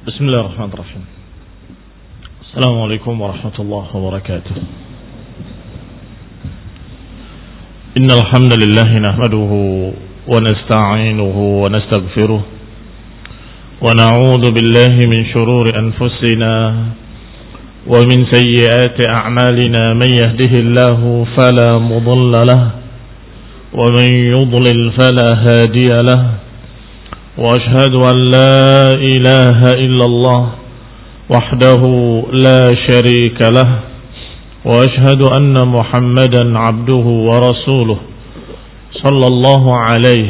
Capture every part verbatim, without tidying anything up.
بسم الله الرحمن الرحيم. السلام عليكم ورحمة الله وبركاته. إن الحمد لله نحمده ونستعينه ونستغفره ونعوذ بالله من شرور أنفسنا ومن سيئات أعمالنا. من يهده الله فلا مضل له ومن يضلل فلا هادي له. وأشهد أن لا إله إلا الله وحده لا شريك له. وأشهد أن محمدا عبده ورسوله صلى الله عليه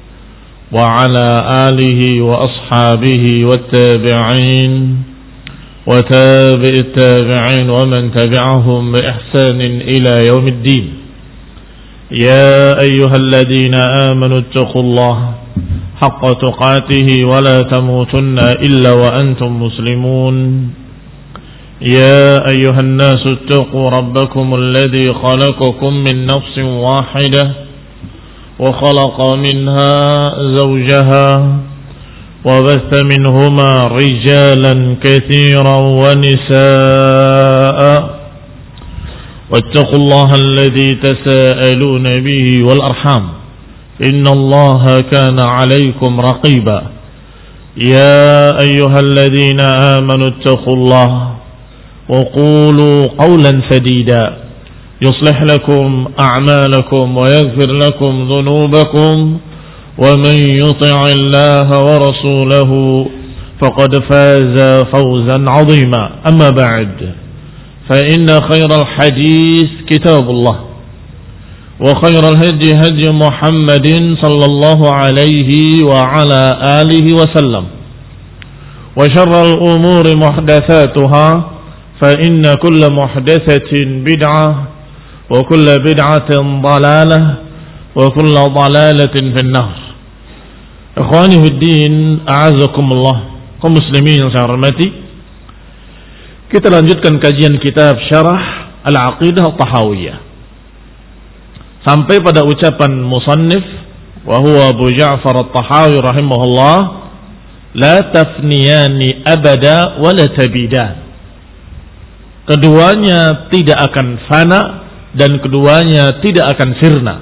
وعلى آله وأصحابه والتابعين وتابع التابعين ومن تبعهم بإحسان إلى يوم الدين. يا أيها الذين آمنوا اتقوا الله حق تقاته ولا تموتن إلا وأنتم مسلمون. يا أيها الناس اتقوا ربكم الذي خلقكم من نفس واحدة وخلق منها زوجها وبث منهما رجالا كثيرا ونساء. واتقوا الله الذي تساءلون به والأرحام إن الله كان عليكم رقيبا. يا أيها الذين آمنوا اتقوا الله وقولوا قولا سديدا يصلح لكم أعمالكم ويغفر لكم ذنوبكم ومن يطع الله ورسوله فقد فاز فوزا عظيما. أما بعد فإن خير الحديث كتاب الله وخير الهدي هدي محمد صلى الله عليه وعلى آله وسلم. وشر الأمور محدثاتها فإن كل محدثة بدعة وكل بدعة ضلالة وكل ضلالة في النار. إخواني في الدين أعزكم الله. kaum muslimin yang saya hormati, kita lanjutkan kajian kitab Syarah Al-Aqidah At-Tahawiyah sampai pada ucapan musannif wa huwa Abu Ja'far At-Tahawi rahimahullah, la tafniyani abada wa la tabidan. Keduanya tidak akan fana dan keduanya tidak akan sirna.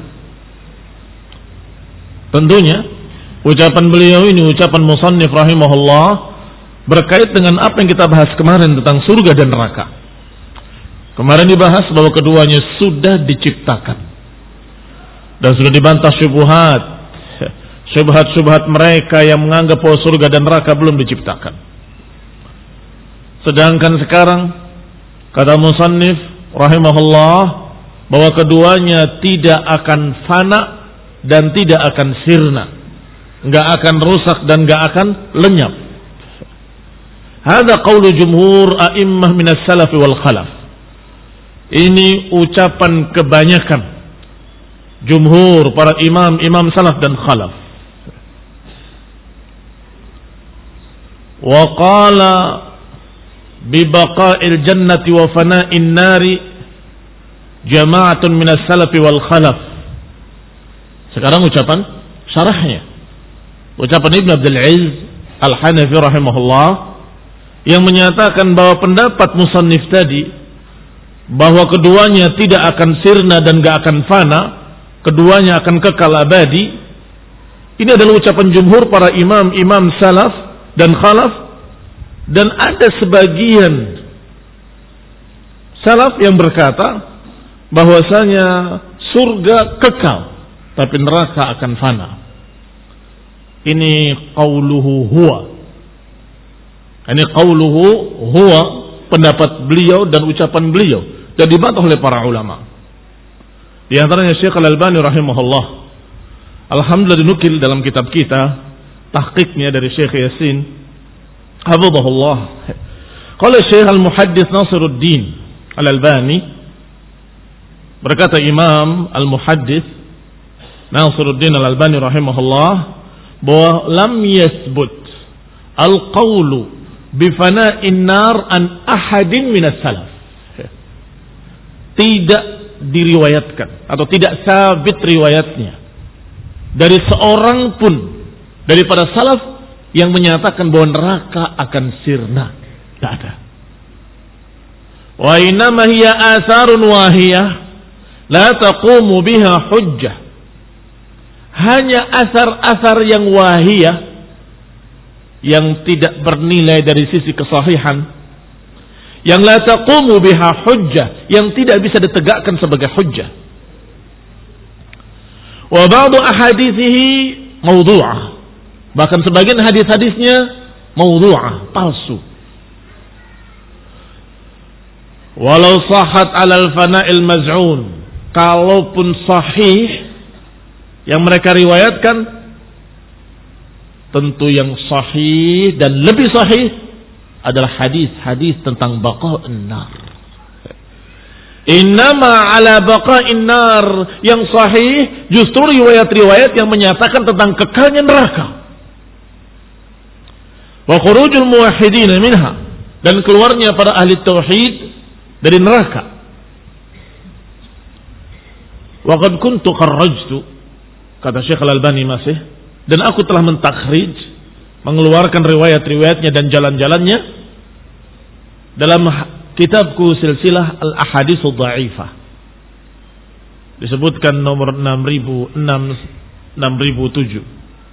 Tentunya ucapan beliau ini, ucapan musannif rahimahullah, berkait dengan apa yang kita bahas kemarin tentang surga dan neraka. Kemarin dibahas bahwa keduanya sudah diciptakan dan sudah dibantah syubhat, syubhat-syubhat mereka yang menganggap bahwa surga dan neraka belum diciptakan. Sedangkan sekarang kata musannif rahimahullah bahwa keduanya tidak akan fana dan tidak akan sirna, enggak akan rusak dan enggak akan lenyap. Hada qaulu jumhur a'immah minas salaf wal khalaf. Ini ucapan kebanyakan jumhur para imam, imam salaf dan khalaf. Wa qala bi baqa'il jannati wa fana'in nari jama'atun minas salafi wal khalaf. Sekarang ucapan syarahnya, ucapan Ibn Abdul Aziz Al-Hanafi rahimahullah, yang menyatakan bahwa pendapat musannif tadi bahwa keduanya tidak akan sirna dan gak akan fana, keduanya akan kekal abadi, ini adalah ucapan jumhur para imam, imam salaf dan khalaf. Dan ada sebagian salaf yang berkata bahwasanya surga kekal tapi neraka akan fana. Ini qauluhu huwa. Ini qauluhu huwa, pendapat beliau dan ucapan beliau, dan dibantah oleh para ulama. Di antaranya Syekh Al-Albani rahimahullah, alhamdulillah dinukil dalam kitab kita tahqiqnya dari Syekh Yasin hafizahullah. Qala Syekh Al-Muhaddits Nasiruddin Al-Albani, berkata Imam Al-Muhaddits Nasiruddin Al-Albani rahimahullah, bahwa lam yasbut al-qawlu bifana'in nar an ahadin minas salaf. Tidak diriwayatkan atau tidak sabit riwayatnya dari seorang pun daripada salaf yang menyatakan bahwa neraka akan sirna. Tidak ada. Wa innama hiya atharun wahiyah la taqumu biha hujjah. Hanya asar-asar yang wahiyah, yang tidak bernilai dari sisi kesahihan, yang la taqumu biha hujjah, yang tidak bisa ditegakkan sebagai hujjah. Wa ba'du ahadithihi mawdu'ah. Bahkan sebagian hadis-hadisnya mawdu'ah, palsu. Walau sahat alal fana'il maz'un, kalaupun sahih yang mereka riwayatkan, tentu yang sahih dan lebih sahih adalah hadis-hadis tentang baqa'in nar. Innama ala baqa'in nar, yang sahih justru riwayat-riwayat yang menyatakan tentang kekalnya neraka. Wa khurujul muwahhidin minha, dan keluarnya para ahli tauhid dari neraka. Wa qad kuntu kharrajtu, kata Syekh Al-Albani masih, dan aku telah mentakhrij, mengeluarkan riwayat-riwayatnya dan jalan-jalannya dalam kitabku Silsilah Al-Ahadits Dha'ifah. Disebutkan nomor enam ribu enam, enam ribu tujuh.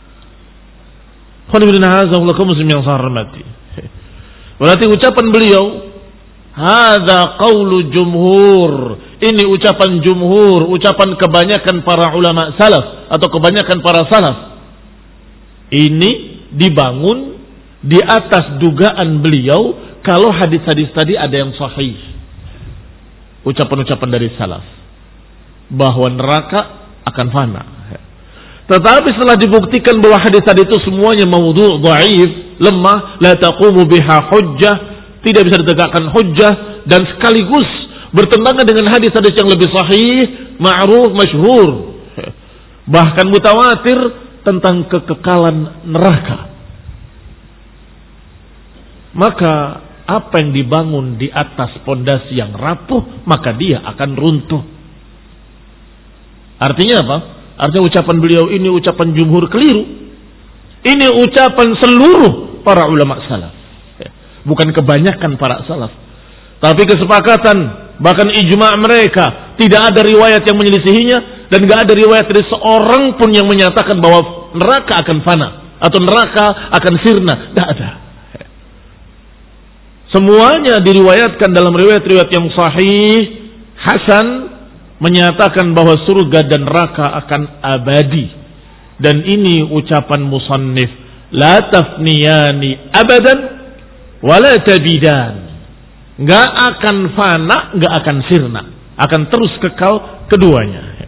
Berarti ucapan beliau, hadza qaulu jumhur, ini ucapan jumhur, ucapan kebanyakan para ulama salaf atau kebanyakan para salaf. Ini dibangun di atas dugaan beliau kalau hadis-hadis tadi ada yang sahih. Ucapan-ucapan dari salaf bahwa neraka akan fana. Tetapi setelah dibuktikan bahwa hadis tadi itu semuanya maudhu', dhaif, lemah, la taqumu biha hujjah, tidak bisa ditegakkan hujjah, dan sekaligus bertentangan dengan hadis-hadis yang lebih sahih, ma'ruf, masyhur, bahkan mutawatir tentang kekekalan neraka. Maka apa yang dibangun di atas pondasi yang rapuh, maka dia akan runtuh. Artinya apa? Artinya ucapan beliau ini ucapan jumhur keliru. Ini ucapan seluruh para ulama salaf, bukan kebanyakan para salaf, tapi kesepakatan, bahkan ijma' mereka. Tidak ada riwayat yang menyelisihinya, dan tidak ada riwayat dari seorang pun yang menyatakan bahwa neraka akan fana atau neraka akan sirna. Tidak ada. Semuanya diriwayatkan dalam riwayat-riwayat yang sahih, hasan, menyatakan bahwa surga dan neraka akan abadi. Dan ini ucapan musannif, la tafniyani abadan wala tabidan. Enggak akan fana, enggak akan sirna, akan terus kekal keduanya.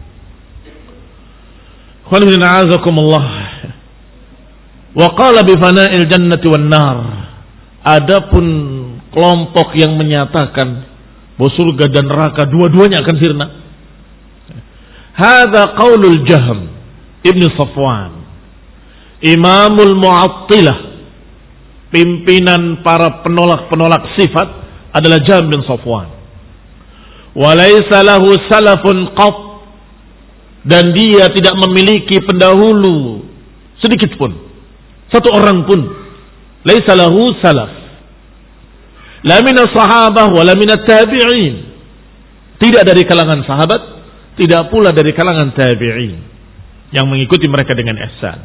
Wa qala bi fana'il jannati wan nar. Adapun kelompok yang menyatakan bahwa surga dan neraka dua-duanya akan sirna, hadza qaulul Jahm Ibn Safwan, Imamul Mu'attilah, pimpinan para penolak-penolak sifat adalah Jahm bin Safwan. Wa laisa lahu salafun qat, dan dia tidak memiliki pendahulu sedikit pun, satu orang pun. Laisa lahu salaf, la min as-sahabah wa la min at-tabi'in, tidak dari kalangan sahabat, tidak pula dari kalangan tabi'in yang mengikuti mereka dengan ihsan.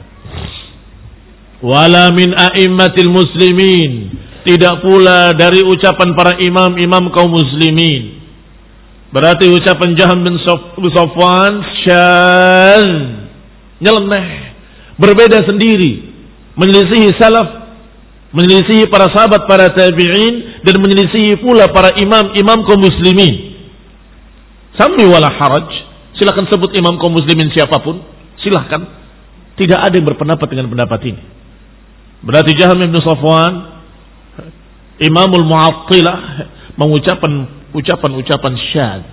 Wala min a'immatil muslimin, tidak pula dari ucapan para imam-imam kaum muslimin. Berarti ucapan Jahm bin Safwan syadz, nyeleneh, berbeda sendiri, menyelisihi salaf, menyelisihi para sahabat, para tabi'in, dan menyelisihi pula para imam-imam kaum muslimin. Sami wala haraj, silakan sebut imam kaum muslimin siapapun, silahkan. Tidak ada yang berpendapat dengan pendapat ini. Berarti Jahm bin Safwan, Imamul Mu'attilah, mengucapkan ucapan-ucapan syadz.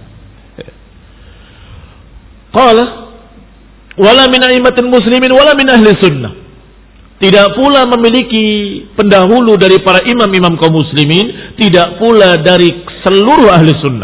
Qala wala min a'immatil muslimin wala min ahli sunnah, tidak pula memiliki pendahulu dari para imam-imam kaum muslimin, tidak pula dari seluruh ahli sunnah.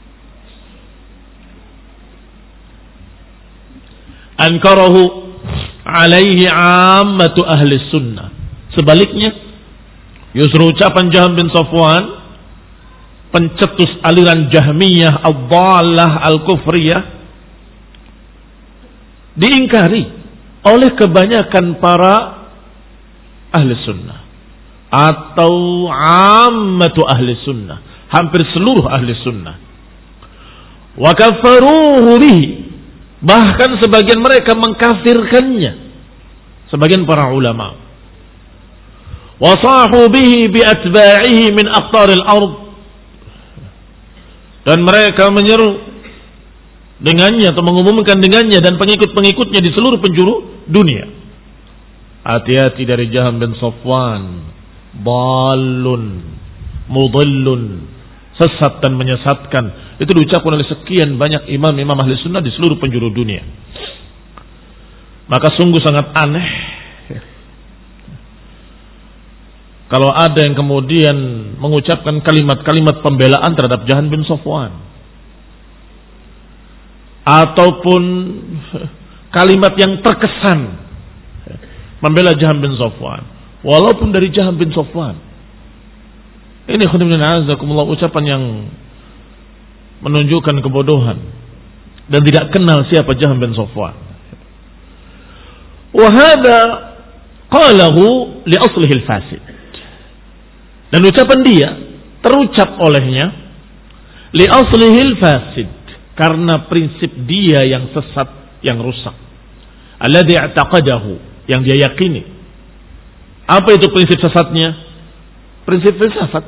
Ankarahu alaihi ammatu ahli sunnah. Sebaliknya, justru ucapan Jahm bin Safwan, pencetus aliran Jahmiyah ad-dhallah al-kufriyah, diingkari oleh kebanyakan para ahli sunnah atau ammatu ahli sunnah, hampir seluruh ahli sunnah. Wa kaffaruhu bihi, bahkan sebagian mereka mengkafirkannya, sebagian para ulama. Wa sahu bihi bi atba'ihi min aqtaril ard, dan mereka menyeru dengannya atau mengumumkan dengannya dan pengikut-pengikutnya di seluruh penjuru dunia. Hati-hati dari Jahm bin Safwan, dhalun mudhillun, sesat dan menyesatkan. Itu diucapkan oleh sekian banyak imam-imam ahli sunnah di seluruh penjuru dunia. Maka sungguh sangat aneh kalau ada yang kemudian mengucapkan kalimat-kalimat pembelaan terhadap Jahm bin Safwan, ataupun kalimat yang terkesan membela Jahm bin Safwan, walaupun dari Jahm bin Safwan. Ini ucapan yang menunjukkan kebodohan dan tidak kenal siapa Jahm bin Safwan. Wa hadza qalahu li aslihi al-fasid. Dan ucapan dia terucap olehnya li aslihi al-fasid, karena prinsip dia yang sesat, yang rusak. Alladhi i'taqadahu, yang dia yakini. Apa itu prinsip sesatnya? Prinsip filsafat.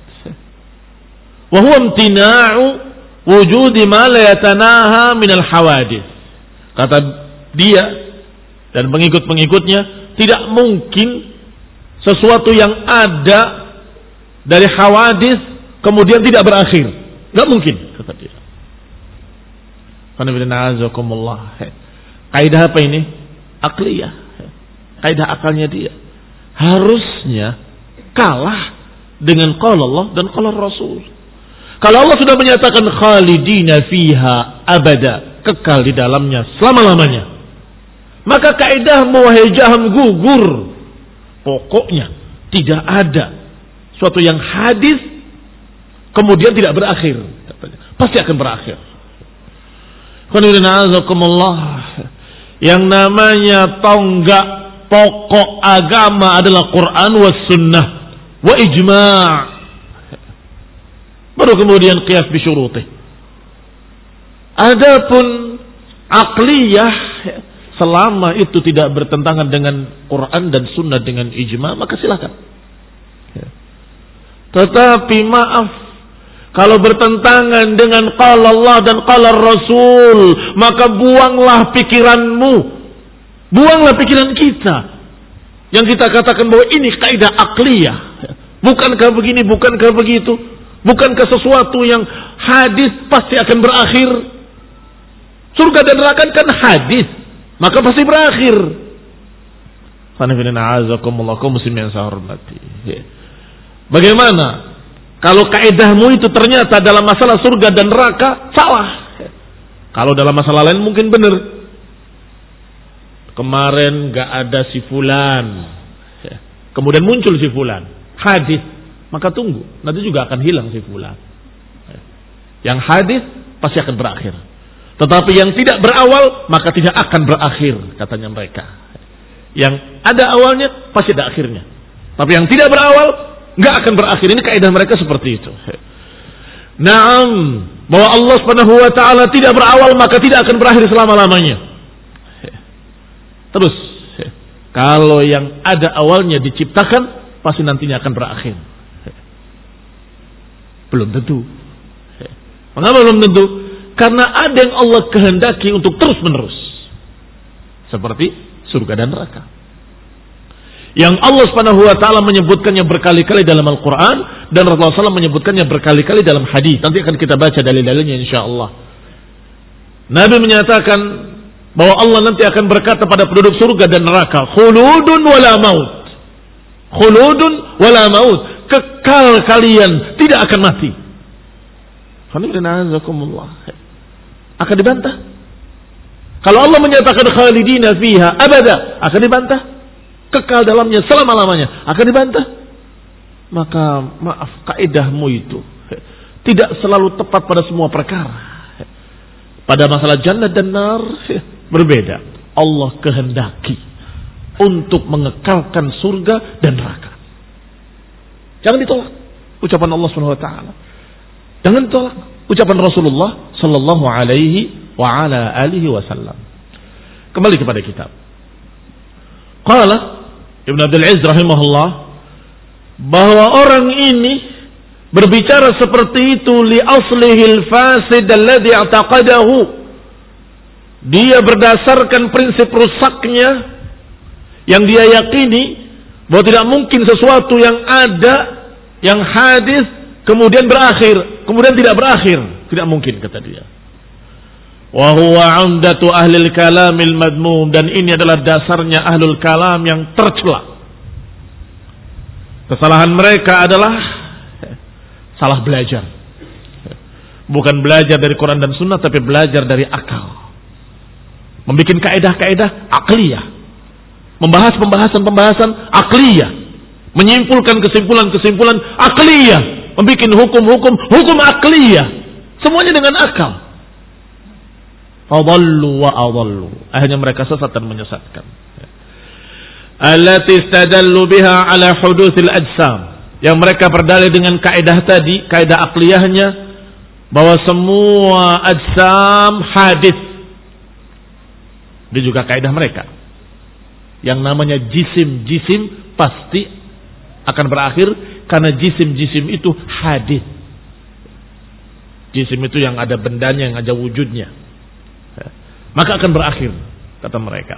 Wa huwa imtina'u wujudi ma la yatanaha min al-hawadith. Kata dia dan pengikut-pengikutnya, tidak mungkin sesuatu yang ada dari hawadith kemudian tidak berakhir. Enggak mungkin, kata dia. Kaidah apa ini? Akliyah. Kaidah akalnya dia harusnya kalah dengan qala Allah dan qala Rasul. Kalau Allah sudah menyatakan khalidina fiha abada, kekal di dalamnya selama-lamanya, maka kaidahmu wahai Jahm gugur. Pokoknya tidak ada suatu yang hadis kemudian tidak berakhir, katanya. Pasti akan berakhir. Yang namanya tonggak pokok agama adalah Quran was sunnah wa ijma'. Baru kemudian qiyas bi syurutih. Adapun akliyah, selama itu tidak bertentangan dengan Quran dan sunnah dengan ijma', maka silakan. Tetapi maaf, kalau bertentangan dengan qala Allah dan qala Rasul, maka buanglah pikiranmu, buanglah pikiran kita yang kita katakan bahwa ini kaidah akliyah. Bukankah begini, bukankah begitu? Bukankah sesuatu yang hadis pasti akan berakhir? Surga dan neraka kan hadis, maka pasti berakhir. Bagaimana kalau kaidahmu itu ternyata dalam masalah surga dan neraka salah? Kalau dalam masalah lain mungkin benar. Kemarin gak ada si fulan, kemudian muncul si fulan, hadis, maka tunggu, nanti juga akan hilang si fulan. Yang hadis pasti akan berakhir. Tetapi yang tidak berawal maka tidak akan berakhir, katanya mereka. Yang ada awalnya pasti ada akhirnya. Tapi yang tidak berawal nggak akan berakhir. Ini kaidah mereka seperti itu. Naam, bahwa Allah Subhanahu wa taala tidak berawal maka tidak akan berakhir selama-lamanya. Terus, kalau yang ada awalnya diciptakan pasti nantinya akan berakhir. Belum tentu. Mengapa belum tentu? Karena ada yang Allah kehendaki untuk terus menerus, seperti surga dan neraka, yang Allah Subhanahu wa taala menyebutkannya berkali-kali dalam Al-Quran dan Rasulullah shallallahu alaihi wasallam menyebutkannya berkali-kali dalam hadis. Nanti akan kita baca dalil-dalilnya insyaallah. Nabi menyatakan bahwa Allah nanti akan berkata pada penduduk surga dan neraka, khuludun wala maut. Khuludun wala maut. Kekal kalian, tidak akan mati. Akan dibantah. Kalau Allah menyatakan khalidina fiha abada, akan dibantah. Kekal dalamnya selama-lamanya, akan dibantah. Maka maaf, kaidahmu itu tidak selalu tepat pada semua perkara. Pada masalah jannah dan nar berbeda. Allah kehendaki untuk mengekalkan surga dan neraka. Jangan ditolak ucapan Allah Subhanahu wa taala. Jangan ditolak ucapan Rasulullah sallallahu alaihi wa ala alihi wasallam. Kembali kepada kitab. Qala Ibnu Abdul Aziz rahimahullah bahwa orang ini berbicara seperti itu li aslihil fasid alladhi i'taqadahu. Dia berdasarkan prinsip rusaknya yang dia yakini bahwa tidak mungkin sesuatu yang ada yang hadis kemudian berakhir, kemudian tidak berakhir, tidak mungkin kata dia. Wa huwa 'umdatu ahlil kalamil madmum, dan ini adalah dasarnya ahlul kalam yang tercela. Kesalahan mereka adalah salah belajar. Bukan belajar dari Quran dan Sunnah, tapi belajar dari akal. Membikin kaedah-kaedah akliyah. Membahas pembahasan-pembahasan akliyah. Menyimpulkan kesimpulan-kesimpulan akliyah. Membikin hukum-hukum, hukum akliyah. Semuanya dengan akal. Fadallu wa adallu. Akhirnya mereka sesat dan menyesatkan. Allati istadallu biha ala hudutsil ajsam. Yang mereka berdalil dengan kaidah tadi, kaidah akliyahnya, bahwa semua ajsam hadis. Ini juga kaidah mereka. Yang namanya jisim-jisim pasti akan berakhir karena jisim-jisim itu hadis. Jisim itu yang ada bendanya, yang ada wujudnya. Maka akan berakhir, kata mereka.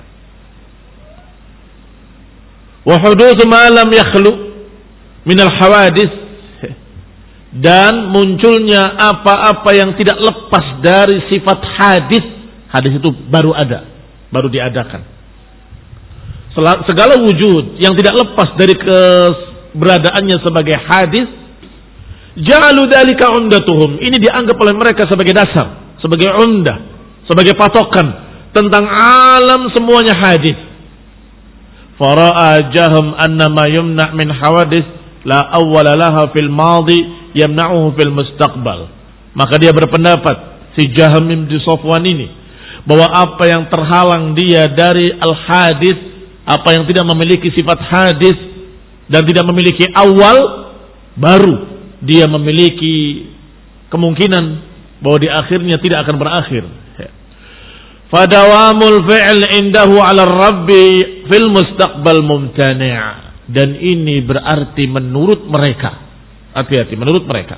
Wa hudutsu ma lam yakhlu minal hawadis, dan munculnya apa-apa yang tidak lepas dari sifat hadis. Hadis itu baru ada, baru diadakan. Segala wujud yang tidak lepas dari keberadaannya sebagai hadis, ja'alu dzalika umdatuhum. Ini dianggap oleh mereka sebagai dasar, sebagai umdah, sebagai patokan tentang alam semuanya hadis. Fara'a Jahm anna ma yumna' min hawadis la awwala laha fil madi yamna'uhu fil mustaqbal. Maka dia berpendapat, si Jahm bin Safwan ini, bahwa apa yang terhalang dia dari al-hadis, apa yang tidak memiliki sifat hadis dan tidak memiliki awal, baru dia memiliki kemungkinan bahwa di akhirnya tidak akan berakhir. Fadawamul fi'l indahu 'ala rabbi fil mustaqbal mumtani'. Dan ini berarti menurut mereka, hati-hati, menurut mereka,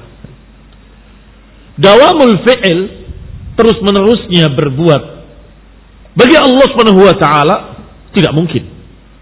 dawamul fi'l, terus menerusnya berbuat, bagi Allah Subhanahu wa taala tidak mungkin.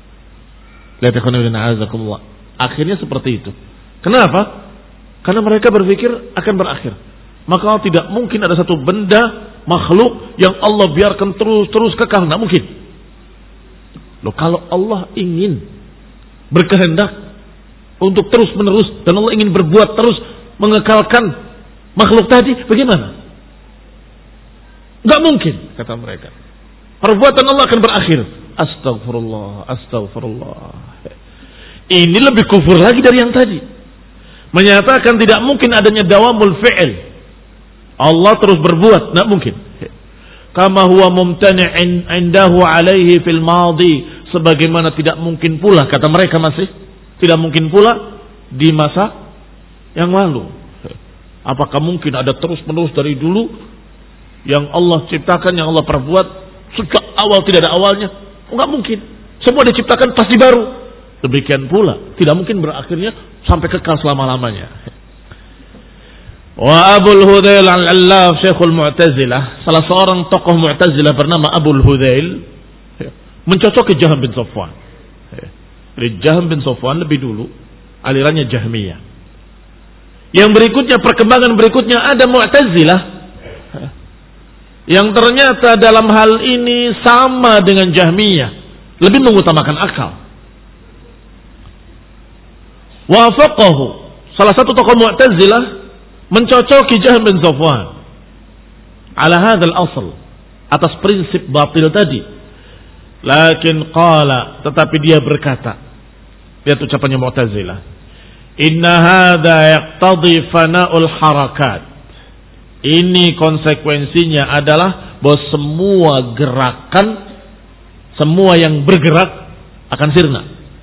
Akhirnya seperti itu. Kenapa? Karena mereka berpikir akan berakhir. Maka tidak mungkin ada satu benda makhluk yang Allah biarkan terus-terus kekal. Tidak mungkin. Loh, kalau Allah ingin berkehendak untuk terus-menerus, dan Allah ingin berbuat terus mengekalkan makhluk tadi, bagaimana? Tidak mungkin, kata mereka. Perbuatan Allah akan berakhir. Astagfirullah, astagfirullah. Ini lebih kufur lagi dari yang tadi. Menyatakan tidak mungkin adanya dawamul fi'il. Allah terus berbuat, tidak mungkin. Kama huwa mumtani' indahu alaihi fil madi, sebagaimana tidak mungkin pula, kata mereka masih, tidak mungkin pula di masa yang lalu. Apakah mungkin ada terus-menerus dari dulu yang Allah ciptakan, yang Allah perbuat sejak awal tidak ada awalnya? Enggak mungkin. Semua diciptakan pasti baru. Demikian pula tidak mungkin berakhirnya sampai kekal selama-lamanya. Wa Abul Hudzail al-Allaf Syekhul Mu'tazilah, salah seorang tokoh Mu'tazilah bernama Abul Hudzail, mencocoki Jahm bin Safwan. Jadi Jahm bin Safwan lebih dulu alirannya Jahmiyah. Yang berikutnya, perkembangan berikutnya ada Mu'tazilah yang ternyata dalam hal ini sama dengan Jahmiyah, lebih mengutamakan akal. Wafaqahu, salah satu tokoh Mu'tazilah mencocoki Jahm bin Safwan ala hadzal asl atas prinsip batil tadi. Lakin qala, tetapi dia berkata, lihat ucapannya Mu'tazilah, inna hadza yaqtadi fana'ul harakat. Ini konsekuensinya adalah bahwa semua gerakan, semua yang bergerak akan sirna.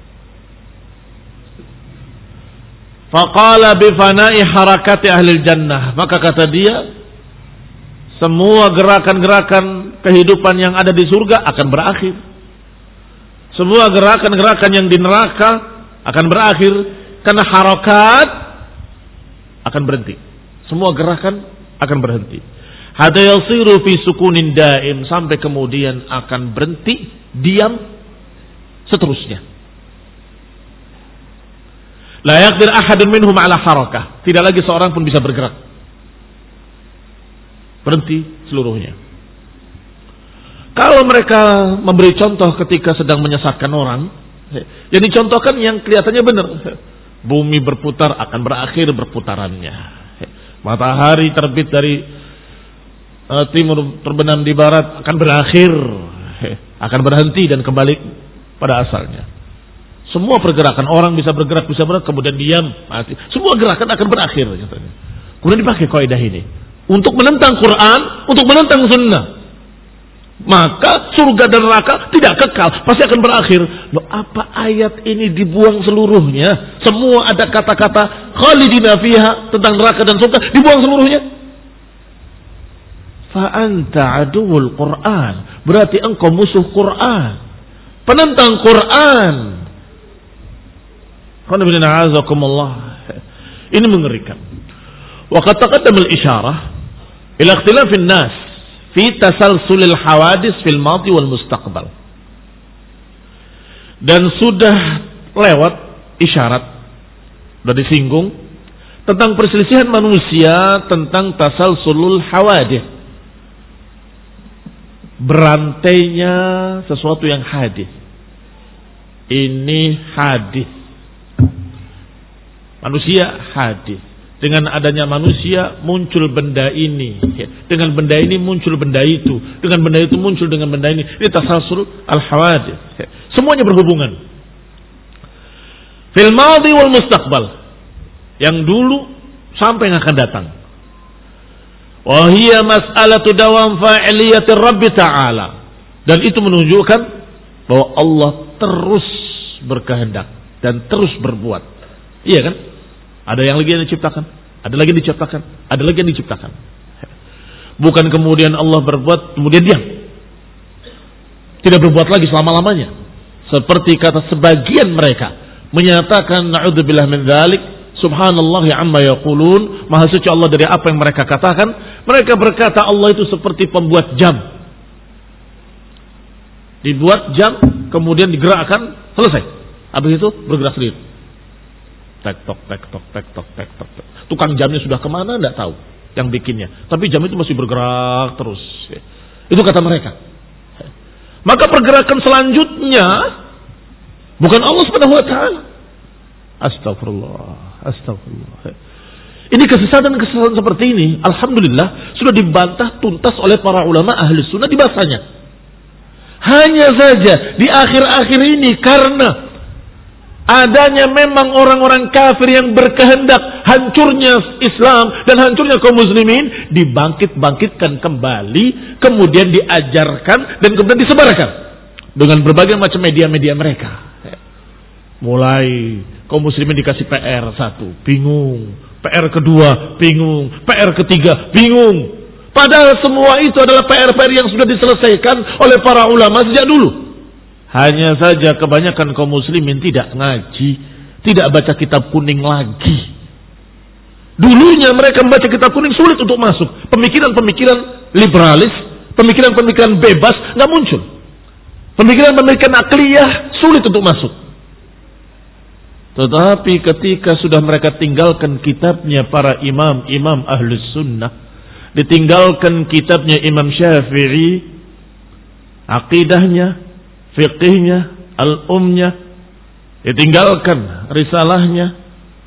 Faqala bifana'i harakati ahlil jannah. Maka kata dia, semua gerakan-gerakan kehidupan yang ada di surga akan berakhir. Semua gerakan-gerakan yang di neraka akan berakhir. Karena harakat akan berhenti. Semua gerakan akan berhenti. Hatta yasiru fi sukunin daim. Sampai kemudian akan berhenti, diam, seterusnya. La yaqdir ahadun minhum ala harakah. Tidak lagi seorang pun bisa bergerak. Berhenti seluruhnya. Kalau mereka memberi contoh ketika sedang menyesatkan orang, yang dicontohkan yang kelihatannya benar. Bumi berputar akan berakhir berputarannya. Matahari terbit dari uh, timur terbenam di barat akan berakhir, akan berhenti dan kembali pada asalnya. Semua pergerakan orang bisa bergerak, bisa bergerak, kemudian diam, mati. Semua gerakan akan berakhir. Kemudian dipakai kaidah ini untuk menentang Quran, untuk menentang Sunnah. Maka surga dan neraka tidak kekal, pasti akan berakhir. Loh, apa ayat ini dibuang seluruhnya? Semua ada kata-kata khalidina fiha tentang neraka dan surga dibuang seluruhnya. Fa anta aduwwul Quran, berarti engkau musuh Quran, penentang Quran. Ini mengerikan. Wa qad taqaddama al-isyarah ila ikhtilafin nas fi tasalsulil hawadis fil madi wal mustaqbal. Dan sudah lewat isyarat, sudah disinggung tentang perselisihan manusia tentang tasalsulul hawadis, berantainya sesuatu yang hadis. Ini hadis, manusia hadis. Dengan adanya manusia muncul benda ini, dengan benda ini muncul benda itu, dengan benda itu muncul dengan benda ini. Ini tasalsul al-hawadits. Semuanya berhubungan. Fil madhi wal mustaqbal, yang dulu sampai yang akan datang. Wa hiya mas'alatu dawam fa'iliyatir Rabb Ta'ala. Dan itu menunjukkan bahwa Allah terus berkehendak dan terus berbuat. Iya kan? Ada yang lagi yang diciptakan, ada lagi yang diciptakan, ada lagi yang diciptakan. Bukan kemudian Allah berbuat kemudian diam, tidak berbuat lagi selama-lamanya. Seperti kata sebagian mereka menyatakan na'udzubillah min dzalik, subhanallah amma yaqulun, maha suci Allah dari apa yang mereka katakan. Mereka berkata Allah itu seperti pembuat jam. Dibuat jam, kemudian digerakkan, selesai. Habis itu bergerak sendiri. Tek tok tek tok tek tok tek tok. Tukang jamnya sudah kemana tidak tahu yang bikinnya, tapi jam itu masih bergerak terus. Itu kata mereka. Maka pergerakan selanjutnya bukan Allah Subhanahu wa taala. Astagfirullah, astagfirullah. Ini kesesatan-kesesatan seperti ini, alhamdulillah sudah dibantah tuntas oleh para ulama ahli sunnah di masanya. Hanya saja di akhir-akhir ini karena adanya memang orang-orang kafir yang berkehendak hancurnya Islam dan hancurnya kaum muslimin, dibangkit-bangkitkan kembali, kemudian diajarkan dan kemudian disebarkan dengan berbagai macam media-media mereka. Mulai kaum muslimin dikasih P R satu, bingung. P R kedua, bingung. P R ketiga, bingung. Padahal semua itu adalah P R-P R yang sudah diselesaikan oleh para ulama sejak dulu. Hanya saja kebanyakan kaum muslimin tidak ngaji, tidak baca kitab kuning lagi. Dulunya mereka membaca kitab kuning sulit untuk masuk. Pemikiran-pemikiran liberalis, pemikiran-pemikiran bebas nggak muncul. Pemikiran-pemikiran akliyah sulit untuk masuk. Tetapi ketika sudah mereka tinggalkan kitabnya para imam-imam ahlus sunnah, ditinggalkan kitabnya Imam Syafi'i, akidahnya, fiqihnya, al-umnya, ditinggalkan risalahnya,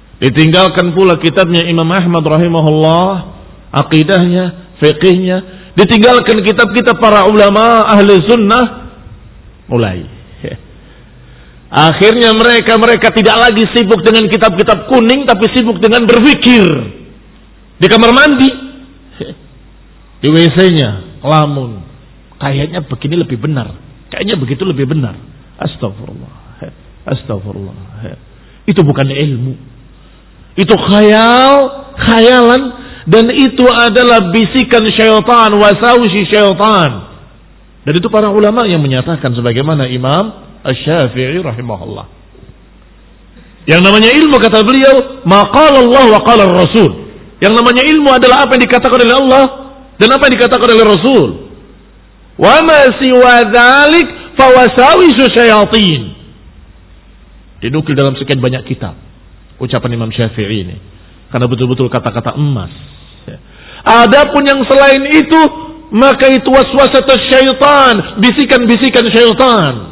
ditinggalkan pula kitabnya Imam Ahmad rahimahullah, akidahnya, fiqihnya, ditinggalkan kitab-kitab para ulama ahli sunnah, mulai. Akhirnya mereka mereka tidak lagi sibuk dengan kitab-kitab kuning, tapi sibuk dengan berpikir di kamar mandi, di W C-nya, lamun. Kayaknya begini lebih benar, kayaknya begitu lebih benar. Astagfirullah, astagfirullah. Itu bukan ilmu, itu khayal, khayalan, dan itu adalah bisikan syaitan, wasawisi syaitan. Dan itu para ulama yang menyatakan sebagaimana Imam Asy-Syafi'i rahimahullah. Yang namanya ilmu, kata beliau, ma qala Allah wa qala Rasul. Yang namanya ilmu adalah apa yang dikatakan oleh Allah dan apa yang dikatakan oleh Rasul. Wa ma siwa dzalik fa wasawisu syayatin. Dinukil dalam sekian banyak kitab ucapan Imam Syafi'i ini, karena betul-betul kata-kata emas. Adapun yang selain itu, maka itu waswasatus syaitan, bisikan-bisikan syaitan.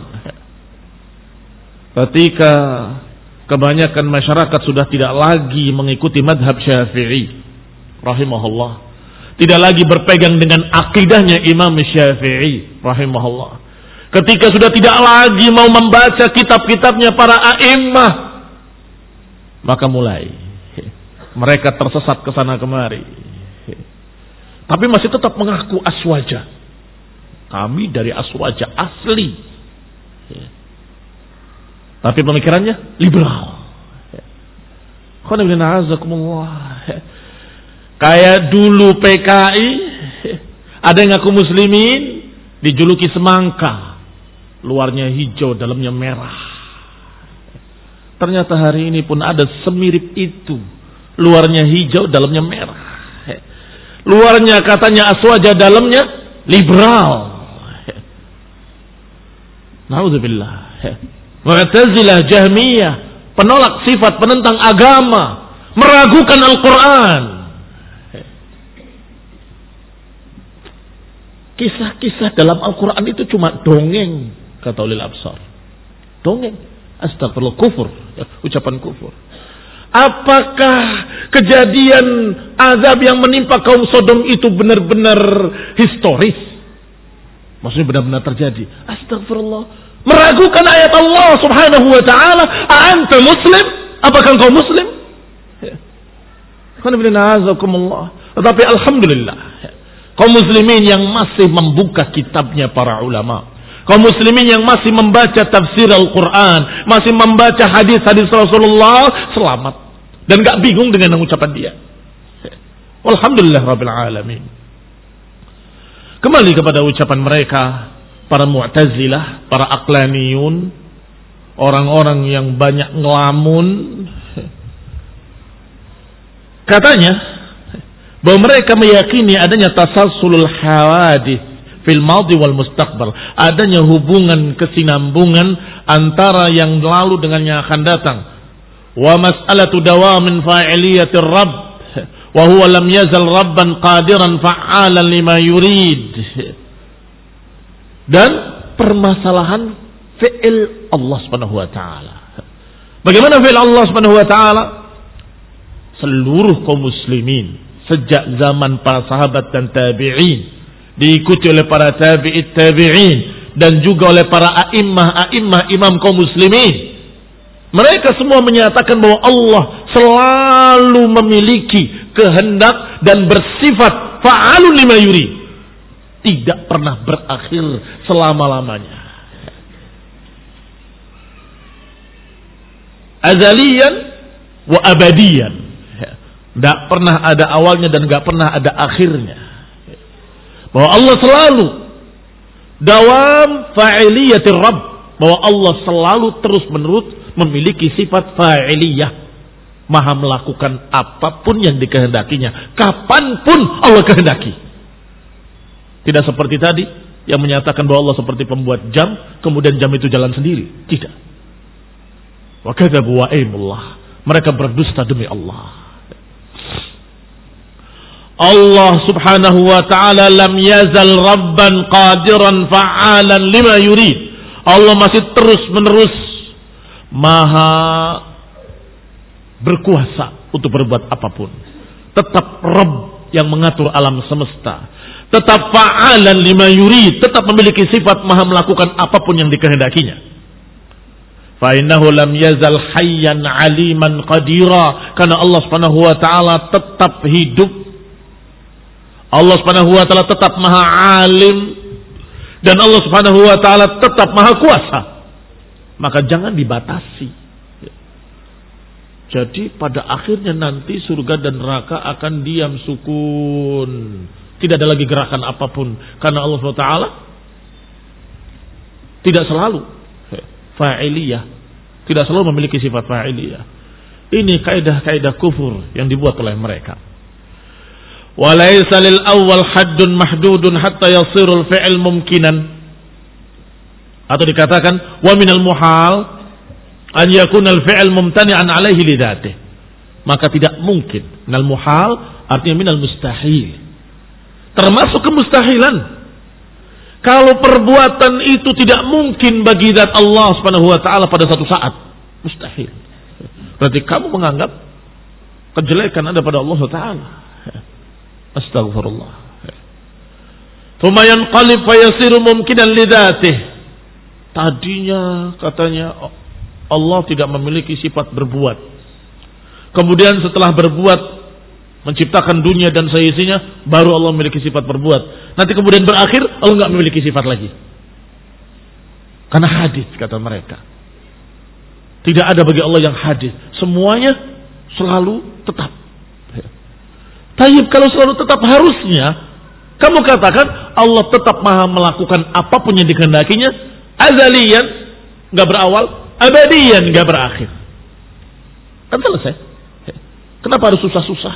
Ketika kebanyakan masyarakat sudah tidak lagi mengikuti madhab Syafi'i rahimahullah, tidak lagi berpegang dengan akidahnya Imam Syafi'i rahimahullah, ketika sudah tidak lagi mau membaca kitab-kitabnya para a'immah, maka mulai mereka tersesat ke sana kemari, tapi masih tetap mengaku aswaja. Kami dari aswaja asli, tapi pemikirannya liberal. Kayak dulu P K I, ada yang ngaku muslimin, dijuluki semangka, luarnya hijau, dalamnya merah. Ternyata hari ini pun ada semirip itu, luarnya hijau, dalamnya merah. Luarnya katanya aswaja, dalamnya liberal. Na'udzubillah. Mu'tazilah, Jahmiyah, penolak sifat, penentang agama, meragukan Al-Quran. Kisah-kisah dalam Al-Quran itu cuma dongeng, kata ulil absar. Dongeng. Astagfirullah, kufur. Ucapan kufur. Apakah kejadian azab yang menimpa kaum Sodom itu benar-benar historis? Maksudnya benar-benar terjadi? Astagfirullah. Meragukan ayat Allah subhanahu wa ta'ala. A'anta muslim? Apakah engkau muslim? Tetapi alhamdulillah, kaum muslimin yang masih membuka kitabnya para ulama, kaum muslimin yang masih membaca tafsir Al-Quran, masih membaca hadis-hadis Rasulullah, selamat. Dan gak bingung dengan ucapan dia. Alhamdulillah Rabbil Alamin. Kembali kepada ucapan mereka, para Mu'tazilah, para Aqlaniyun, orang-orang yang banyak ngelamun. Katanya bahwa mereka meyakini adanya tasalsulul hawadits fil madhi wal mustaqbal, adanya hubungan kesinambungan antara yang lalu dengan yang akan datang. Wa mas'alatu dawamin fa'iliyatir rabb wa huwa lam yazal rabban qadiran fa'alan lima yurid. Dan permasalahan fi'il Allah Subhanahu wa taala. Bagaimana fi'il Allah Subhanahu wa taala? Seluruh kaum muslimin sejak zaman para sahabat dan tabi'in, diikuti oleh para tabi'it tabi'in, dan juga oleh para a'immah a'immah imam kaum muslimin. Mereka semua menyatakan bahwa Allah selalu memiliki kehendak dan bersifat fa'alun lima yurid, tidak pernah berakhir selama-lamanya. Azaliyan wa abadiyan, tidak pernah ada awalnya dan tidak pernah ada akhirnya. Bahwa Allah selalu dawam fa'iliyatir Rabb, bahwa Allah selalu terus menerus memiliki sifat fa'iliyah, maha melakukan apapun yang dikehendakinya, kapanpun Allah kehendaki. Tidak seperti tadi yang menyatakan bahwa Allah seperti pembuat jam, kemudian jam itu jalan sendiri. Tidak. Wa kadzabu wa aimullah, mereka berdusta demi Allah. Allah subhanahu wa ta'ala lam yazal rabban qadiran fa'alan lima yurid. Allah masih terus menerus maha berkuasa untuk berbuat apapun. Tetap Rabb yang mengatur alam semesta. tetap fa'alan lima yurid, tetap memiliki sifat maha melakukan apapun yang dikehendakinya. Fa innahu lam yazal hayyan aliman qadira, karena Allah Subhanahu wa taala tetap hidup. Allah Subhanahu wa taala tetap maha alim dan Allah Subhanahu wa taala tetap maha kuasa. Maka jangan dibatasi. Jadi pada akhirnya nanti surga dan neraka akan diam sukun. Tidak ada lagi gerakan apapun. Karena Allah subhanahu wa taala tidak selalu fa'iliyah. Tidak selalu memiliki sifat fa'iliyah. Ini kaidah-kaidah kufur yang dibuat oleh mereka. Walaysa lil awwal haddun mahdudun hatta yasirul fi'il mumkinan. Atau dikatakan wa minal muhal an yakuna al-fi'l mumtani'an alaihi li dzatihi. Maka tidak mungkin. Minal muhal artinya minal mustahil. Termasuk kemustahilan. Kalau perbuatan itu tidak mungkin bagi zat Allah Subhanahu wa taala pada satu saat, mustahil. Berarti kamu menganggap kejelekan ada pada Allah Subhanahu wa taala. Astagfirullah. Tsumma yanqalib fa yasiru mumkinan li dzatihi. Tadinya katanya Allah tidak memiliki sifat berbuat. Kemudian setelah berbuat, menciptakan dunia dan seisinya, baru Allah memiliki sifat berbuat. Nanti kemudian berakhir, Allah nggak memiliki sifat lagi. Karena hadis, kata mereka. Tidak ada bagi Allah yang hadis. Semuanya selalu tetap. Tayyib, kalau selalu tetap harusnya, kamu katakan Allah tetap maha melakukan apapun yang dikehendakinya, azaliyan, nggak berawal, abadian gak berakhir. Kan selesai. Kenapa harus susah-susah?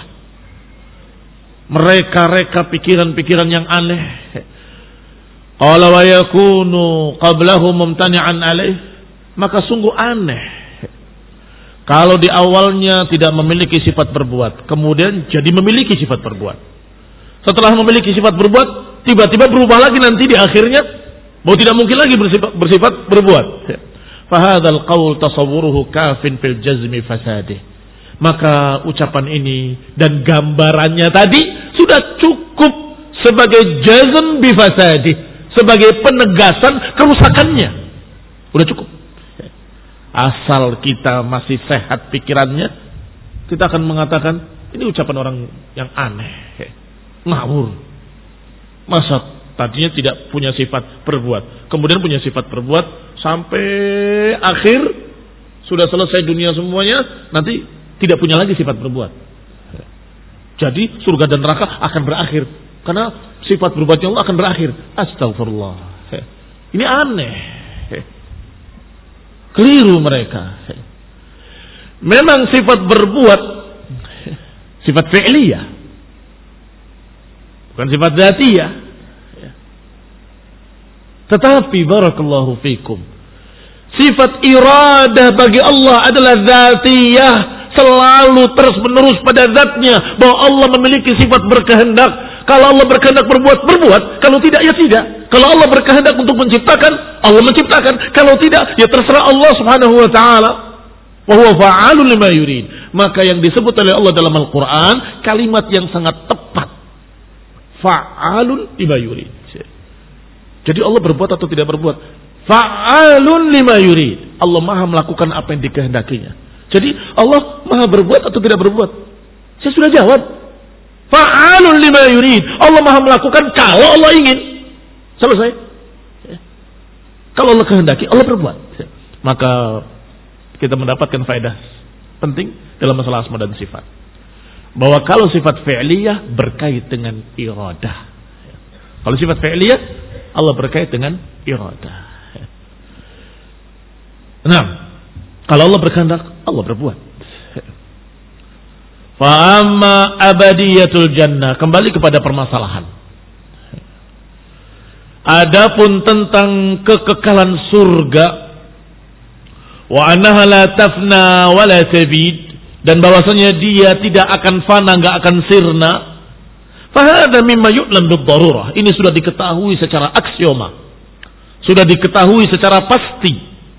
Mereka-reka pikiran-pikiran yang aneh. Qala wa yakunu qablahu mumtani'an alaih. Maka sungguh aneh. Kalau di awalnya tidak memiliki sifat berbuat, kemudian jadi memiliki sifat berbuat. Setelah memiliki sifat berbuat, tiba-tiba berubah lagi nanti di akhirnya, mau tidak mungkin lagi bersifat, bersifat berbuat. Fahadhal qaul tasawwuruhu kafin fil jazmi fasadih. Maka ucapan ini dan gambarannya tadi sudah cukup sebagai jazm bi fasadih, sebagai penegasan kerusakannya. Sudah cukup. Asal kita masih sehat pikirannya, kita akan mengatakan ini ucapan orang yang aneh, ngawur. Masa tadinya tidak punya sifat berbuat, kemudian punya sifat berbuat, sampai akhir sudah selesai dunia semuanya, nanti tidak punya lagi sifat berbuat. Jadi surga dan neraka akan berakhir karena sifat berbuatnya Allah akan berakhir. Astagfirullah. Ini aneh. Keliru mereka. Memang sifat berbuat sifat fi'liyah, bukan sifat dzatiyah. Tetapi barakallahu fikum, sifat iradah bagi Allah adalah dzatiyah, selalu terus menerus pada zatnya, bahwa Allah memiliki sifat berkehendak. Kalau Allah berkehendak berbuat, berbuat. Kalau tidak, ya tidak. Kalau Allah berkehendak untuk menciptakan, Allah menciptakan. Kalau tidak, ya terserah Allah subhanahu wa ta'ala. Wa huwa fa'alun lima yurid. Maka yang disebut oleh Allah dalam Al-Quran, kalimat yang sangat tepat. Fa'alun lima yurid. Jadi Allah berbuat atau tidak berbuat? Fa'alun lima yurid. Allah maha melakukan apa yang dikehendakinya. Jadi Allah maha berbuat atau tidak berbuat? Saya sudah jawab. Fa'alun lima yurid. Allah maha melakukan kalau Allah ingin. Selesai. Kalau Allah kehendaki, Allah berbuat. Maka kita mendapatkan faedah penting dalam masalah asma dan sifat. Bahwa kalau sifat fi'liyah berkait dengan iradah. Kalau sifat fi'liyah, Allah berkait dengan iradah. Nah, kalau Allah berkehendak, Allah berbuat. Fa amma abadiyatul jannah, kembali kepada permasalahan. Adapun tentang kekekalan surga, wa annaha la tafna wa la tabid, dan bahwasanya dia tidak akan fana, enggak akan sirna. Fa hadza mimma yu'lam bid-darurah. Ini sudah diketahui secara aksioma. Sudah diketahui secara pasti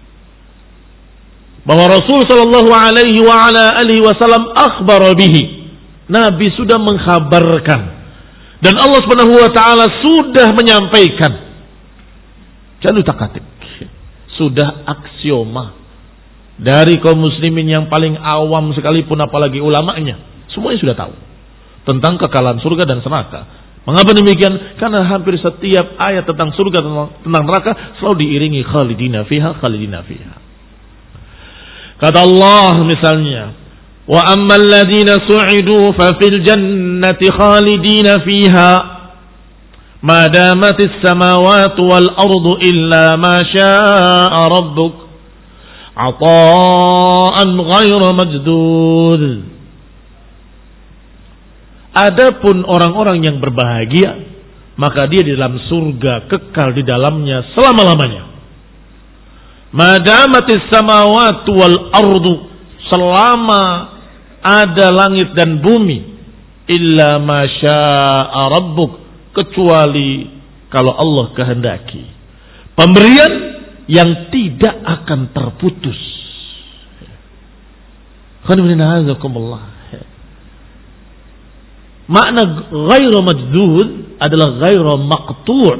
bahwa Rasul sallallahu alaihi wa ala alihi wasallam akhbara bihi. Nabi sudah mengkhabarkan Dan Allah Subhanahu wa taala sudah menyampaikan. Jangan utak-atik. Sudah aksioma dari kaum muslimin yang paling awam sekalipun, apalagi ulamanya, semuanya sudah tahu tentang kekalahan surga dan neraka. Mengapa demikian? Karena hampir setiap ayat tentang surga, tentang neraka selalu diiringi khalidina fiha, khalidina fiha. Kata Allah misalnya, wa ammal ladzina su'idu fa fil jannati khalidina fiha ma damatis samawati wal ardu illa ma syaa rabbuk ata'an ghayra majdud. Adapun orang-orang yang berbahagia, maka dia di dalam surga kekal di dalamnya selama-lamanya. Madamatis samawati wal ardu, selama ada langit dan bumi, illa ma syaa rabbuk, kecuali kalau Allah kehendaki. Pemberian yang tidak akan terputus. Makna ghairu majdud adalah ghairu maqtu'.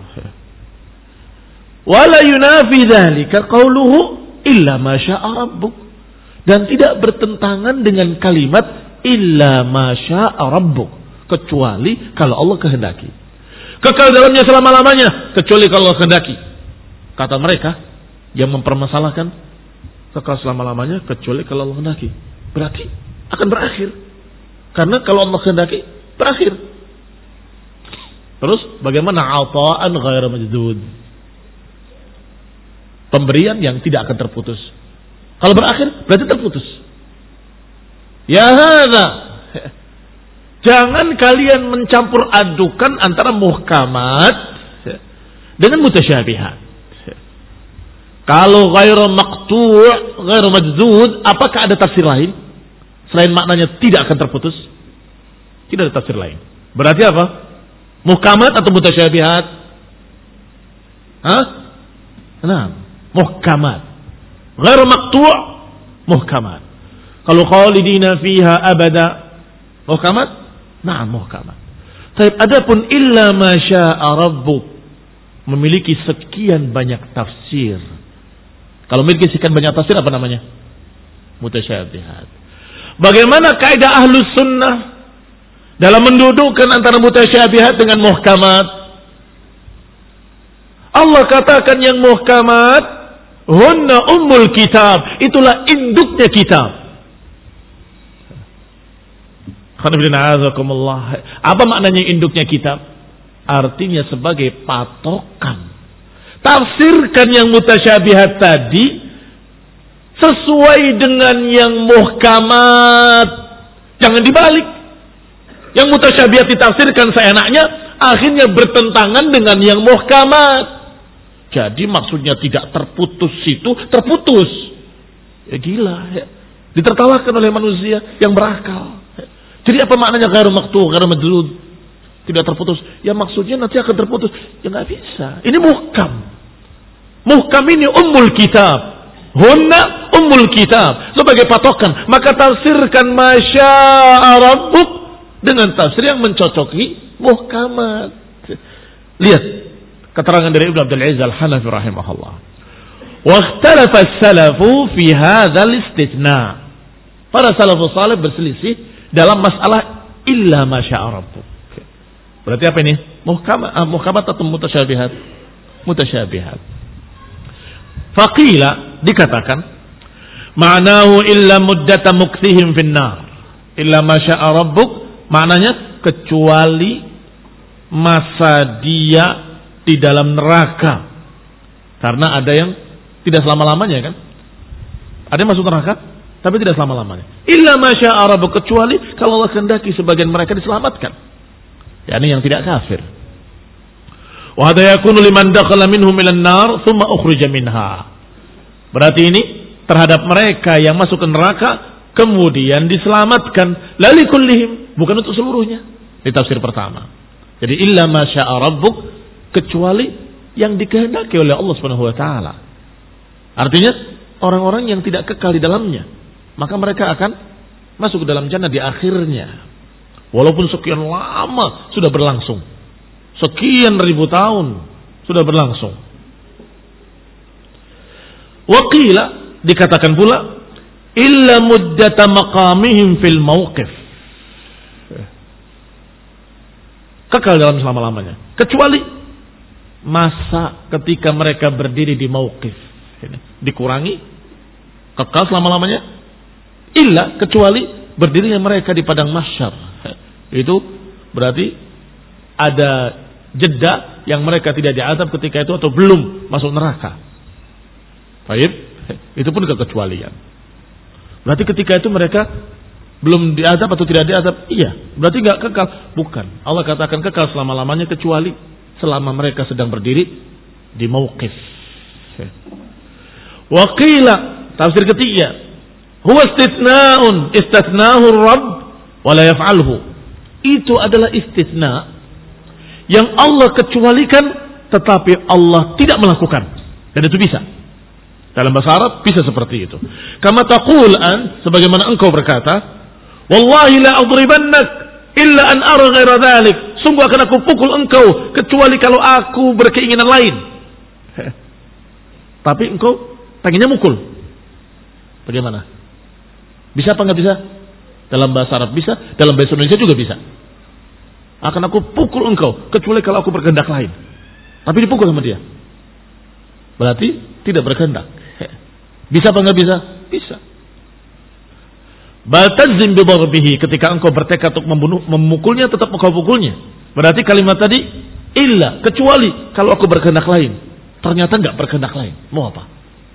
Wala yunafi dzalika qauluhu illa ma syaa rabbuk. Dan tidak bertentangan dengan kalimat illa ma syaa rabbuk, kecuali kalau Allah kehendaki. Kekal dalamnya selama-lamanya kecuali kalau Allah kehendaki. Kata mereka yang mempermasalahkan kekal selama-lamanya kecuali kalau Allah kehendaki. Berarti akan berakhir. Karena kalau Allah kehendaki berakhir. Terus bagaimana ata'an ghairu majdud? Pemberian yang tidak akan terputus. Kalau berakhir berarti terputus. Ya hadza, jangan kalian mencampur adukan antara muhkamat dengan mutasyabihat. Kalau ghairu maqtu', ghairu majdud, apakah ada tafsir lain selain maknanya tidak akan terputus? Tidak ada tafsir lain. Berarti apa? Muhkamat atau mutasyabihat? Hah? Nah, muhkamat. Ghairu maqtu', muhkamat. Kalau khalidina fiha abada, muhkamat? Nah, muhkamat. Tapi adapun illa ma syaa rabbuk, memiliki sekian banyak tafsir. Kalau memiliki sekian banyak tafsir apa namanya? Mutasyabihat. Bagaimana kaidah ahlus sunnah dalam mendudukkan antara mutasyabihat dengan muhkamat? Allah katakan yang muhkamat, hunna ummul kitab, itulah induknya kitab. Apa maknanya induknya kitab? Artinya sebagai patokan. Tafsirkan yang mutasyabihat tadi sesuai dengan yang muhkamat. Jangan dibalik. Yang mutasyabihat ditafsirkan seenaknya, akhirnya bertentangan dengan yang muhkamat. Jadi maksudnya tidak terputus itu terputus. Ya gila ya. Ditertawakan oleh manusia yang berakal. Jadi apa maknanya ghairu maqtu', ghairu majdud? Tidak terputus. Ya maksudnya nanti akan terputus. Ya nggak bisa. Ini muhkam. Muhkam ini ummul kitab. Hunna ummul kitab. Sebagai patokan. Maka tafsirkan masya'a rabbuk dengan tafsir yang mencocoki muhkamat. Lihat keterangan dari Ibnu Abdul Aziz Al-Hanafi rahimahullah. Wa ikhtalafa as-salafu fi hadzal istitsna. Para salafus salih berselisih dalam masalah illa masya'a rabbuk. Berarti apa ini? Muhkamat, ah, muhkamat atau mutasyabihat? Mutasyabihat. Faqila, dikatakan, ma'nahu illa muddata mukthihim finnar. Illa masya'a rabbuk, maknanya kecuali masa dia di dalam neraka. Karena ada yang tidak selama-lamanya kan? Ada yang masuk neraka, tapi tidak selama-lamanya. Illa masya'a rabbuk, kecuali kalau Allah kehendaki sebagian mereka diselamatkan. yakni yang tidak kafir. Wa hadza yakunu liman dakhala minhum minan nar thumma ukhrija minha. Berarti ini terhadap mereka yang masuk ke neraka kemudian diselamatkan, la likullihim, bukan untuk seluruhnya. Di tafsir pertama. Jadi illa ma syaa rabbuk, kecuali yang dikehendaki oleh Allah Subhanahu wa taala. Artinya orang-orang yang tidak kekal di dalamnya, maka mereka akan masuk ke dalam jannah di akhirnya. Walaupun sekian lama sudah berlangsung. Sekian ribu tahun sudah berlangsung. Waqila, dikatakan pula, illa muddata maqamihim fil mauqif. Kekal dalam selama-lamanya. Kecuali masa ketika mereka berdiri di mauqif. Dikurangi, kekal selama-lamanya. Illa, kecuali berdirinya mereka di padang mahsyar. Itu berarti ada jeda yang mereka tidak diazab ketika itu atau belum masuk neraka. Baik, itu pun kekecualian. Berarti ketika itu mereka belum diazab atau tidak diazab? Iya, berarti nggak kekal. Bukan. Allah katakan kekal selama-lamanya kecuali selama mereka sedang berdiri di mauqif. Wa qila, tafsir ketiga, huwa istitsna'un istitsnahu ar-rabb wa la yaf'alhu. Itu adalah istitsna yang Allah kecualikan tetapi Allah tidak melakukan. Dan itu bisa. Dalam bahasa Arab bisa seperti itu. Kama taqul an, sebagaimana engkau berkata, wallahi la adribannak illa an ara ghaira dhalik. Sungguh akan aku pukul engkau kecuali kalau aku berkeinginan lain. Tapi engkau pengennya mukul. Bagaimana? Bisa apa enggak bisa? Dalam bahasa Arab bisa, dalam bahasa Indonesia juga bisa. Akan aku pukul engkau kecuali kalau aku berkehendak lain. Tapi dipukul sama dia. Berarti tidak berkehendak. Bisa apa enggak bisa? Bisa. Bal tazim bi darbihi, ketika engkau bertekad untuk membunuh, memukulnya tetap engkau pukulnya. Berarti kalimat tadi illa, kecuali kalau aku berkehendak lain. Ternyata enggak berkehendak lain. Mau apa?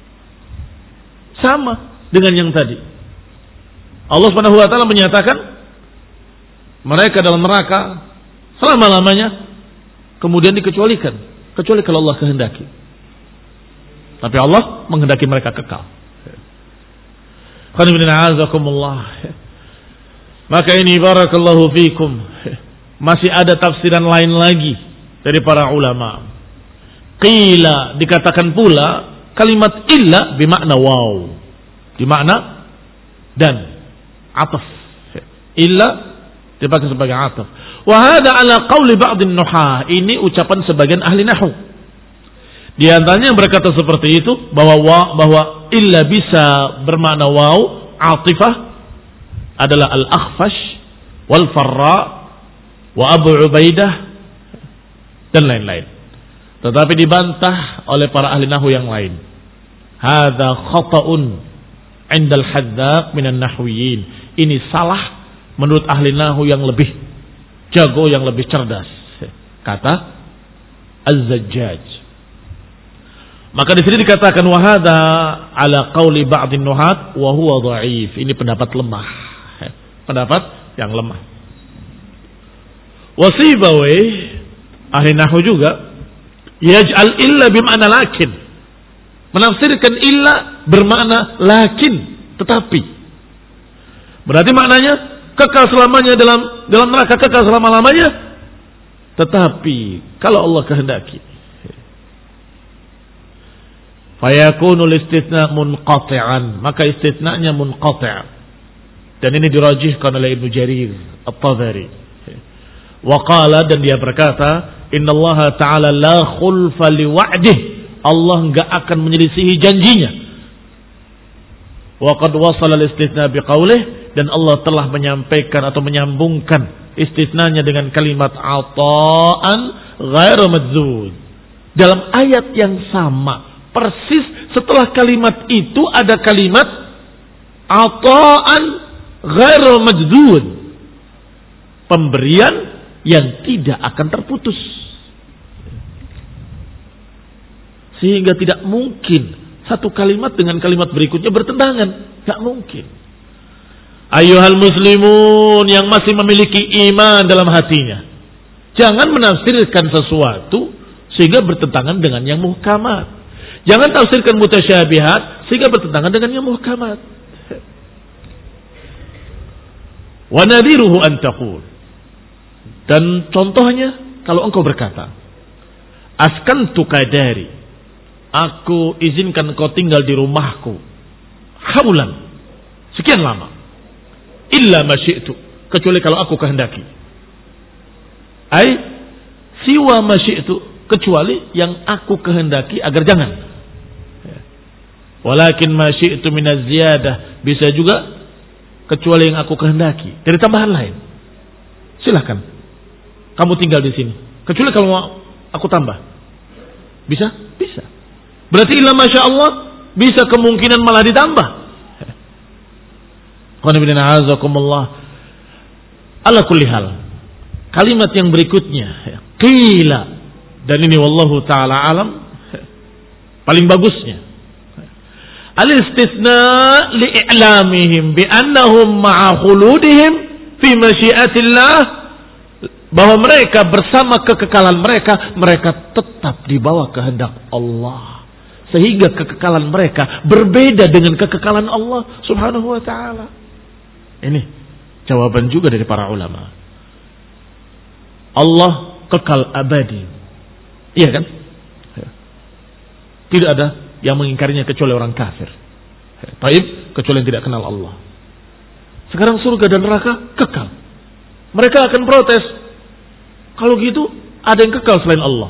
Sama dengan yang tadi. Allah Subhanahu wa taala menyatakan mereka dalam neraka selama-lamanya, kemudian dikecualikan kecuali kalau Allah kehendaki. Tapi Allah menghendaki mereka kekal. Maka ini barakallahu fikum, masih ada tafsiran lain lagi dari para ulama. Qila, dikatakan pula kalimat illa bermakna waw, bermakna dan ataf. Illa dipakai sebagai ataf. Wa hada ala qauli ba'd an-nuhah, ini ucapan sebagian ahli nahwu. Di antaranya yang berkata seperti itu bahwa wa, bahwa illa bisa bermakna waw, atifah adalah al-Akhfash wal Farra wa Abu Ubaidah dan lain-lain. Tetapi dibantah oleh para ahli nahwu yang lain. Hadza khata'un 'inda al-haddaq min an-nahwiyyin. Ini salah menurut ahli nahwu yang lebih jago, yang lebih cerdas. Kata Az-Zajjaj. Maka di sini dikatakan wahada ala qauli ba'dhin nuhat wa huwa dhaif. Ini pendapat lemah. Pendapat yang lemah. Wasibawi ahli nahwu juga yaj'al illa bima'na lakin. Menafsirkan illa bermakna lakin, tetapi. Berarti maknanya kekal selamanya dalam dalam neraka, kekal selama-lamanya. Tetapi kalau Allah kehendaki, fayakunul istitsna munqati'an, maka istitsnanya munqati'. Dan ini dirajihkan oleh Ibnu Jarir At-Tabari. Wa qala, dan dia berkata, innallaha ta'ala la khulfa liwa'dih, Allah enggak akan menyelisihi janjinya. Wa qad wasala al-istitsna biqaulih, dan Allah telah menyampaikan atau menyambungkan istitsnanya dengan kalimat ata'an ghairu madzud. Dalam ayat yang sama, persis setelah kalimat itu ada kalimat ata'an ghairu majdud, pemberian yang tidak akan terputus. Sehingga tidak mungkin satu kalimat dengan kalimat berikutnya bertentangan, tidak mungkin. Ayyuhal muslimun yang masih memiliki iman dalam hatinya, jangan menafsirkan sesuatu sehingga bertentangan dengan yang muhkamat. Jangan tafsirkan mutasyabihat sehingga bertentangan dengan yang muhkamat. Wa nadhiruhu an taqul, dan contohnya kalau engkau berkata, askantu kadari, aku izinkan engkau tinggal di rumahku haulan, sekian lama, illa ma syi'tu, kecuali kalau aku kehendaki. Ai siwa ma syi'tu, kecuali yang aku kehendaki agar jangan. Walakin ma syi'tu minaz ziyadah, bisa juga kecuali yang aku kehendaki dari tambahan lain. Silahkan kamu tinggal di sini, kecuali kalau mau aku tambah. Bisa? Bisa. Berarti illa masya Allah, bisa kemungkinan malah ditambah. Ala kulli hal, kalimat yang berikutnya qila, dan ini wallahu ta'ala alam paling bagusnya, al-istitsna li'i'lamihim bi'annahum ma'a khuludihim fi masyiatillah, bahwa mereka bersama kekekalan mereka, mereka tetap di bawah kehendak Allah, sehingga kekekalan mereka berbeda dengan kekekalan Allah subhanahu wa ta'ala. Ini jawaban juga dari para ulama. Allah kekal abadi, iya kan? Tidak ada yang mengingkarinya kecuali orang kafir. Taib, kecuali yang tidak kenal Allah. Sekarang surga dan neraka kekal. Mereka akan protes. Kalau gitu, ada yang kekal selain Allah.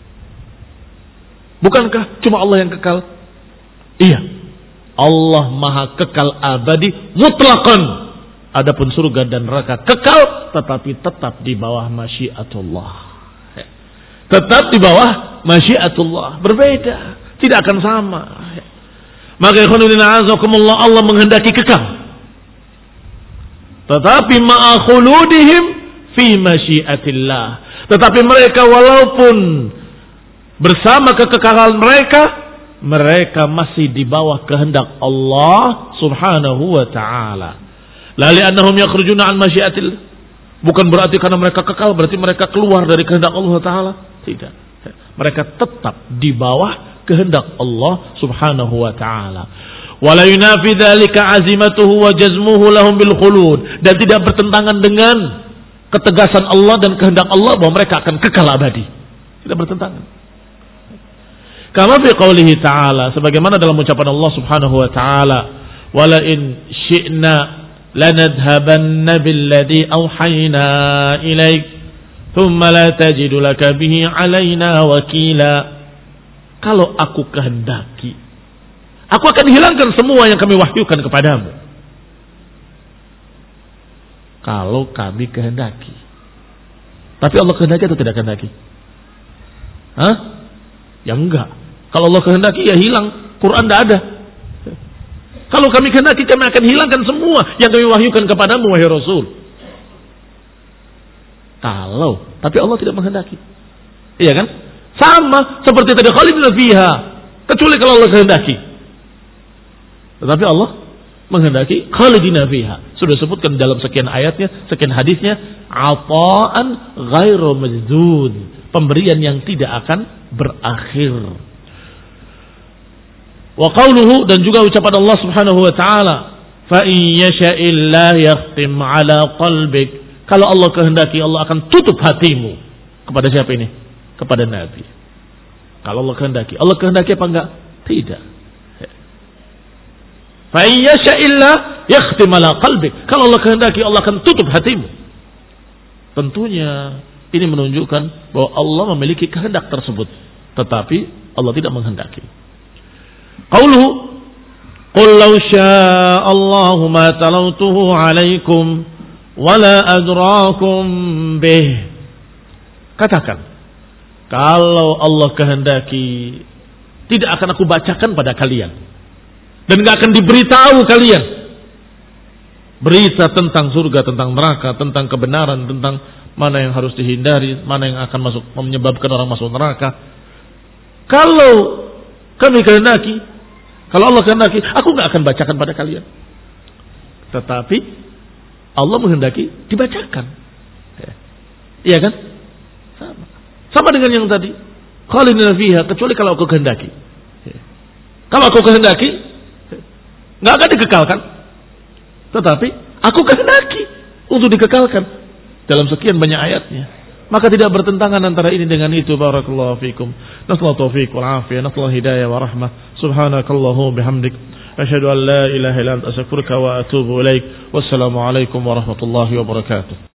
Bukankah cuma Allah yang kekal? Iya. Allah maha kekal abadi mutlaqan. Adapun surga dan neraka kekal, tetapi tetap di bawah masyiatullah. Tetap di bawah masyiatullah. Berbeda. Tidak akan sama. Maka ikhwanudina azakumullah, Allah menghendaki kekal. Tetapi ma'a khuludihim fi masyiatillah. Tetapi mereka walaupun bersama kekekalan mereka, mereka masih di bawah kehendak Allah subhanahu wa ta'ala. La li'annahum yakhrujuna an masyiatillah. Bukan berarti karena mereka kekal berarti mereka keluar dari kehendak Allah ta'ala. Tidak. Mereka tetap di bawah kehendak Allah subhanahu wa ta'ala. Wala yunafi dzalika azimatuhu wa jazmuhu lahum bil khulud, dan tidak bertentangan dengan ketegasan Allah dan kehendak Allah bahwa mereka akan kekal abadi. Tidak bertentangan. Kama fi qoulihi ta'ala, sebagaimana dalam ucapan Allah subhanahu wa ta'ala, wala in syi'na lanadhabanna billadhi awhayna ilaik thumma la tajidu laka bihi alaina wakila. Kalau aku kehendaki, aku akan hilangkan semua yang kami wahyukan kepadamu. Kalau kami kehendaki. Tapi Allah kehendaki atau tidak kehendaki? Hah? Ya enggak. Kalau Allah kehendaki ya hilang. Quran tidak ada. Kalau kami kehendaki, kami akan hilangkan semua yang kami wahyukan kepadamu, wahai Rasul. Kalau, tapi Allah tidak menghendaki. Iya kan? Sama seperti tadi khalidina fiha, kecuali kalau Allah kehendaki. Tetapi Allah menghendaki khalidina fiha. Sudah sebutkan dalam sekian ayatnya, sekian hadisnya, ata'an ghairu majdud, pemberian yang tidak akan berakhir. Wa qawluhu, dan juga ucapan Allah subhanahu wa ta'ala, fa in yasha'illah yakhtim ala qalbik. Kalau Allah kehendaki, Allah akan tutup hatimu. Kepada siapa ini? Kepada Nabi. Kalau Allah kehendaki. Allah kehendaki apa enggak? Tidak. Fa in yasha'illah yakhtim ala qalbik. Kalau Allah kehendaki, Allah akan tutup hatimu. Tentunya ini menunjukkan bahwa Allah memiliki kehendak tersebut, tetapi Allah tidak menghendaki. Qauluhu qul law syaa Allahu ma talawtuhu 'alaikum wala adrakum bih. Katakan, kalau Allah kehendaki, tidak akan aku bacakan pada kalian dan enggak akan diberitahu kalian berita tentang surga, tentang neraka, tentang kebenaran, tentang mana yang harus dihindari, mana yang akan masuk menyebabkan orang masuk neraka. Kalau kami kehendaki, kalau Allah kehendaki, aku nggak akan bacakan pada kalian. Tetapi Allah menghendaki dibacakan. Iya kan? Sama. Sama dengan yang tadi. Khalidina fiha, kecuali kalau aku kehendaki. Kalau aku kehendaki, nggak akan dikekalkan. Tetapi aku kehendaki untuk dikekalkan dalam sekian banyak ayatnya. Maka tidak bertentangan antara ini dengan itu. Barakallahu fikum. Nasallahu taufiq wal afiyah, nasallahu hidayah wa rahmah. Subhanakallahu bihamdik asyhadu an la ilaha illa anta astaghfiruka wa atubu ilaik. Wassalamu alaikum warahmatullahi wabarakatuh.